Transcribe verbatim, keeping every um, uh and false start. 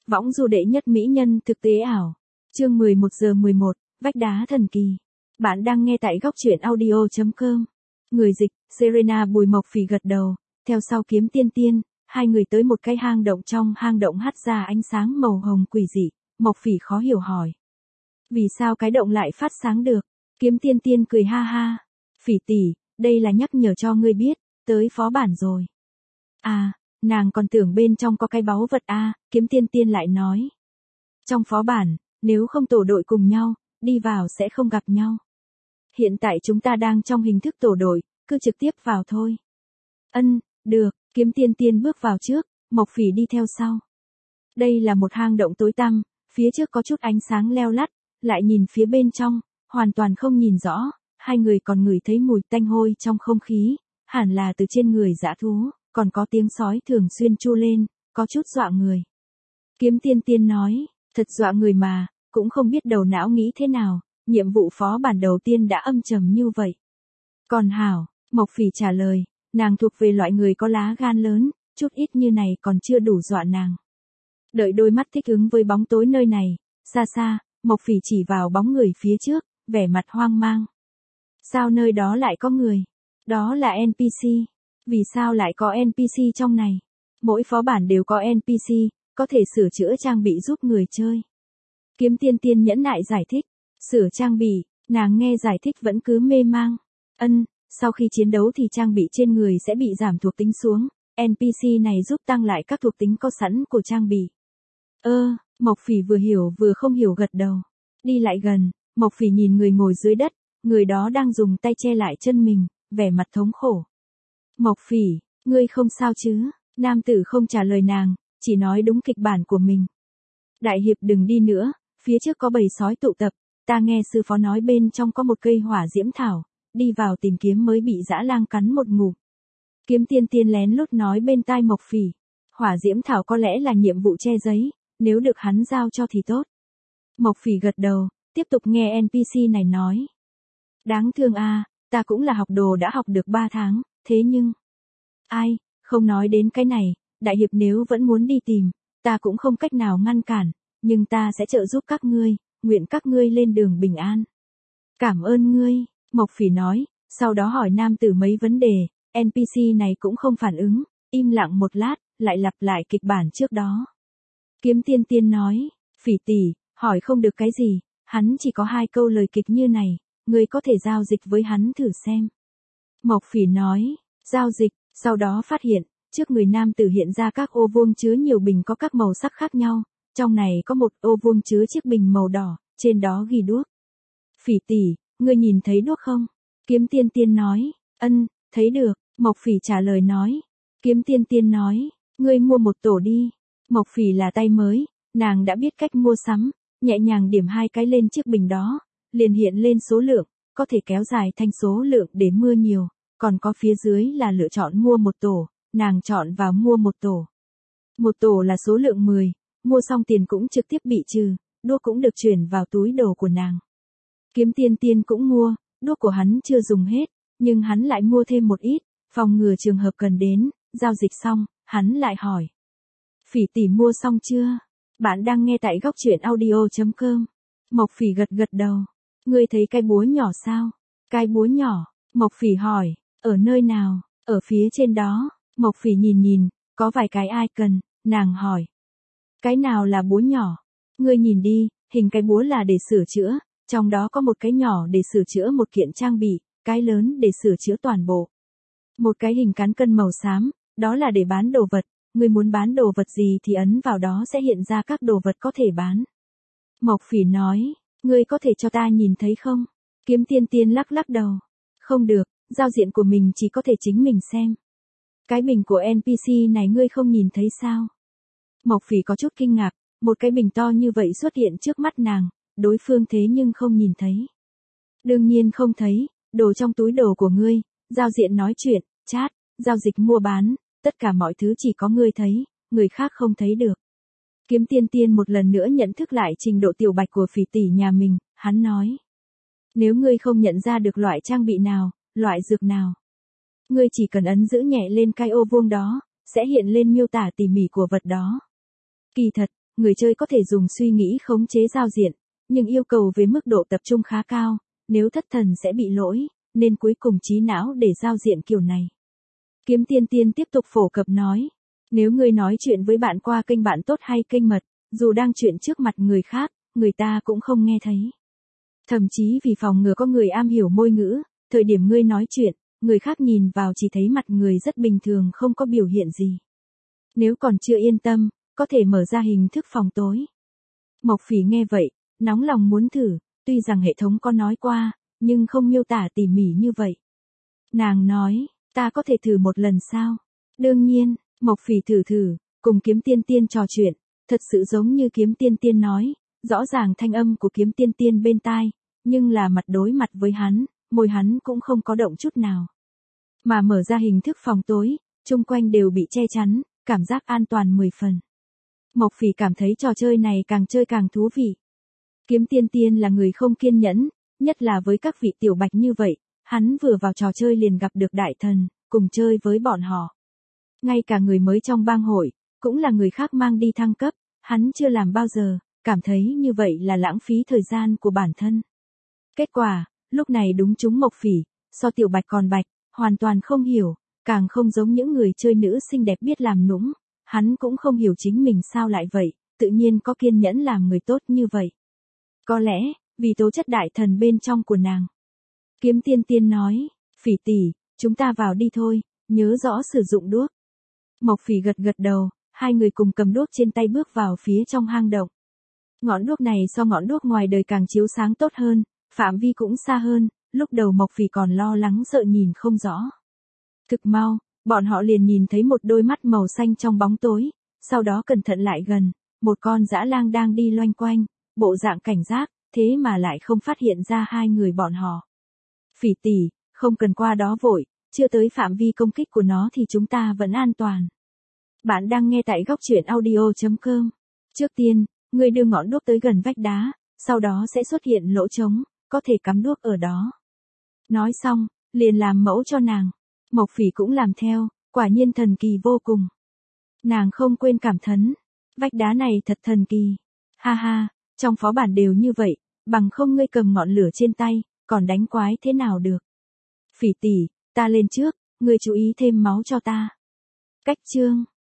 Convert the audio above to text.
Võng du đệ nhất mỹ nhân thực tế ảo. Chương mười một giờ mười một, vách đá thần kỳ. Bạn đang nghe tại góc truyện audio chấm com. Người dịch, Serena Bùi Mộc Phỉ gật đầu, theo sau Kiếm Tiên Tiên, hai người tới một cái hang động, trong hang động hắt ra ánh sáng màu hồng quỷ dị. Mộc Phỉ khó hiểu hỏi: vì sao cái động lại phát sáng được? Kiếm Tiên Tiên cười ha ha: Phỉ tỷ, đây là nhắc nhở cho ngươi biết, tới phó bản rồi. À, nàng còn tưởng bên trong có cái báu vật a, à, Kiếm Tiên Tiên lại nói. Trong phó bản, nếu không tổ đội cùng nhau, đi vào sẽ không gặp nhau. Hiện tại chúng ta đang trong hình thức tổ đội, cứ trực tiếp vào thôi. Ân, được, Kiếm Tiên Tiên bước vào trước, Mộc Phỉ đi theo sau. Đây là một hang động tối tăm, phía trước có chút ánh sáng leo lắt, lại nhìn phía bên trong, hoàn toàn không nhìn rõ, hai người còn ngửi thấy mùi tanh hôi trong không khí, hẳn là từ trên người dã thú, còn có tiếng sói thường xuyên tru lên, có chút dọa người. Kiếm Tiên Tiên nói, thật dọa người mà, cũng không biết đầu não nghĩ thế nào, nhiệm vụ phó bản đầu tiên đã âm trầm như vậy. Còn hảo, Mộc Phỉ trả lời, nàng thuộc về loại người có lá gan lớn, chút ít như này còn chưa đủ dọa nàng. Đợi đôi mắt thích ứng với bóng tối nơi này, xa xa, Mộc Phỉ chỉ vào bóng người phía trước, vẻ mặt hoang mang. Sao nơi đó lại có người? Đó là en pê xê. Vì sao lại có en pê xê trong này? Mỗi phó bản đều có en pê xê, có thể sửa chữa trang bị giúp người chơi. Kiếm Tiên Tiên nhẫn nại giải thích. Sửa trang bị, nàng nghe giải thích vẫn cứ mê mang. Ân, sau khi chiến đấu thì trang bị trên người sẽ bị giảm thuộc tính xuống. en pê xê này giúp tăng lại các thuộc tính có sẵn của trang bị. Ơ, Mộc Phỉ vừa hiểu vừa không hiểu gật đầu. Đi lại gần, Mộc Phỉ nhìn người ngồi dưới đất, người đó đang dùng tay che lại chân mình, vẻ mặt thống khổ. Mộc Phỉ, ngươi không sao chứ? Nam tử không trả lời nàng, chỉ nói đúng kịch bản của mình. Đại hiệp đừng đi nữa, phía trước có bầy sói tụ tập, ta nghe sư phó nói bên trong có một cây hỏa diễm thảo, đi vào tìm kiếm mới bị dã lang cắn một ngụm. Kiếm Tiên Tiên lén lút nói bên tai Mộc Phỉ, hỏa diễm thảo có lẽ là nhiệm vụ che giấy, nếu được hắn giao cho thì tốt. Mộc Phỉ gật đầu, tiếp tục nghe en pê xê này nói. Đáng thương a, à, ta cũng là học đồ đã học được ba tháng, thế nhưng... Ai, không nói đến cái này, đại hiệp nếu vẫn muốn đi tìm, ta cũng không cách nào ngăn cản, nhưng ta sẽ trợ giúp các ngươi, nguyện các ngươi lên đường bình an. Cảm ơn ngươi, Mộc Phỉ nói, sau đó hỏi nam tử mấy vấn đề, en pê xê này cũng không phản ứng, im lặng một lát, lại lặp lại kịch bản trước đó. Kiếm Tiên Tiên nói, Phỉ tỷ, hỏi không được cái gì, hắn chỉ có hai câu lời kịch như này, ngươi có thể giao dịch với hắn thử xem. Mộc Phỉ nói, giao dịch, sau đó phát hiện, trước người nam tử hiện ra các ô vuông chứa nhiều bình có các màu sắc khác nhau, trong này có một ô vuông chứa chiếc bình màu đỏ, trên đó ghi đuốc. Phỉ tỷ, ngươi nhìn thấy đuốc không? Kiếm Tiên Tiên nói, ân, thấy được, Mộc Phỉ trả lời nói. Kiếm Tiên Tiên nói, ngươi mua một tổ đi. Mộc Phỉ là tay mới, nàng đã biết cách mua sắm, nhẹ nhàng điểm hai cái lên chiếc bình đó, liền hiện lên số lượng, có thể kéo dài thành số lượng để mua nhiều, còn có phía dưới là lựa chọn mua một tổ, nàng chọn vào mua một tổ. Một tổ là số lượng mười, mua xong tiền cũng trực tiếp bị trừ, đuốc cũng được chuyển vào túi đồ của nàng. Kiếm Tiên Tiên cũng mua, đuốc của hắn chưa dùng hết, nhưng hắn lại mua thêm một ít, phòng ngừa trường hợp cần đến, giao dịch xong, hắn lại hỏi. Phỉ tỷ mua xong chưa? Bạn đang nghe tại góc truyện audio chấm com. Mộc Phỉ gật gật đầu. Ngươi thấy cái búa nhỏ sao? Cái búa nhỏ, Mộc Phỉ hỏi, ở nơi nào? Ở phía trên đó. Mộc Phỉ nhìn nhìn, có vài cái ai cần, nàng hỏi. Cái nào là búa nhỏ? Ngươi nhìn đi, hình cái búa là để sửa chữa, trong đó có một cái nhỏ để sửa chữa một kiện trang bị, cái lớn để sửa chữa toàn bộ. Một cái hình cán cân màu xám, đó là để bán đồ vật, ngươi muốn bán đồ vật gì thì ấn vào đó sẽ hiện ra các đồ vật có thể bán. Mộc Phỉ nói, ngươi có thể cho ta nhìn thấy không? Kiếm Tiên Tiên lắc lắc đầu. Không được, giao diện của mình chỉ có thể chính mình xem. Cái bình của en pê xê này ngươi không nhìn thấy sao? Mộc Phỉ có chút kinh ngạc, một cái bình to như vậy xuất hiện trước mắt nàng, đối phương thế nhưng không nhìn thấy. Đương nhiên không thấy, đồ trong túi đồ của ngươi, giao diện nói chuyện, chat, giao dịch mua bán, tất cả mọi thứ chỉ có ngươi thấy, người khác không thấy được. Kiếm Tiên Tiên một lần nữa nhận thức lại trình độ tiểu bạch của Phỉ tỷ nhà mình, hắn nói. Nếu ngươi không nhận ra được loại trang bị nào, loại dược nào, ngươi chỉ cần ấn giữ nhẹ lên cái ô vuông đó, sẽ hiện lên miêu tả tỉ mỉ của vật đó. Kỳ thật, người chơi có thể dùng suy nghĩ khống chế giao diện, nhưng yêu cầu về mức độ tập trung khá cao, nếu thất thần sẽ bị lỗi, nên cuối cùng trí não để giao diện kiểu này. Kiếm Tiên Tiên tiếp tục phổ cập nói, nếu ngươi nói chuyện với bạn qua kênh bạn tốt hay kênh mật, dù đang chuyện trước mặt người khác, người ta cũng không nghe thấy. Thậm chí vì phòng ngừa có người am hiểu môi ngữ, thời điểm ngươi nói chuyện, người khác nhìn vào chỉ thấy mặt người rất bình thường không có biểu hiện gì. Nếu còn chưa yên tâm, có thể mở ra hình thức phòng tối. Mộc Phỉ nghe vậy, nóng lòng muốn thử, tuy rằng hệ thống có nói qua, nhưng không miêu tả tỉ mỉ như vậy. Nàng nói, ta có thể thử một lần sao? Đương nhiên, Mộc Phỉ thử thử, cùng Kiếm Tiên Tiên trò chuyện, thật sự giống như Kiếm Tiên Tiên nói, rõ ràng thanh âm của Kiếm Tiên Tiên bên tai, nhưng là mặt đối mặt với hắn, môi hắn cũng không có động chút nào. Mà mở ra hình thức phòng tối, chung quanh đều bị che chắn, cảm giác an toàn mười phần. Mộc Phỉ cảm thấy trò chơi này càng chơi càng thú vị. Kiếm Tiên Tiên là người không kiên nhẫn, nhất là với các vị tiểu bạch như vậy, hắn vừa vào trò chơi liền gặp được đại thần, cùng chơi với bọn họ. Ngay cả người mới trong bang hội, cũng là người khác mang đi thăng cấp, hắn chưa làm bao giờ, cảm thấy như vậy là lãng phí thời gian của bản thân. Kết quả, lúc này đúng trúng Mộc Phỉ, so tiểu bạch còn bạch, hoàn toàn không hiểu, càng không giống những người chơi nữ xinh đẹp biết làm nũng, hắn cũng không hiểu chính mình sao lại vậy, tự nhiên có kiên nhẫn làm người tốt như vậy. Có lẽ, vì tố chất đại thần bên trong của nàng. Kiếm Tiên Tiên nói, Phỉ tỷ, chúng ta vào đi thôi, nhớ rõ sử dụng đuốc. Mộc Phỉ gật gật đầu, hai người cùng cầm đuốc trên tay bước vào phía trong hang động. Ngọn đuốc này so ngọn đuốc ngoài đời càng chiếu sáng tốt hơn, phạm vi cũng xa hơn, lúc đầu Mộc Phỉ còn lo lắng sợ nhìn không rõ. Thực mau, bọn họ liền nhìn thấy một đôi mắt màu xanh trong bóng tối, sau đó cẩn thận lại gần, một con dã lang đang đi loanh quanh, bộ dạng cảnh giác, thế mà lại không phát hiện ra hai người bọn họ. Phỉ tỷ, không cần qua đó vội, chưa tới phạm vi công kích của nó thì chúng ta vẫn an toàn. Bạn đang nghe tại góc truyện audio chấm com. Trước tiên, ngươi đưa ngọn đuốc tới gần vách đá, sau đó sẽ xuất hiện lỗ trống, có thể cắm đuốc ở đó. Nói xong, liền làm mẫu cho nàng. Mộc Phỉ cũng làm theo, quả nhiên thần kỳ vô cùng. Nàng không quên cảm thán, vách đá này thật thần kỳ. Ha ha, trong phó bản đều như vậy, bằng không ngươi cầm ngọn lửa trên tay, còn đánh quái thế nào được. Phỉ tỷ, ta lên trước, ngươi chú ý thêm máu cho ta. Cách chương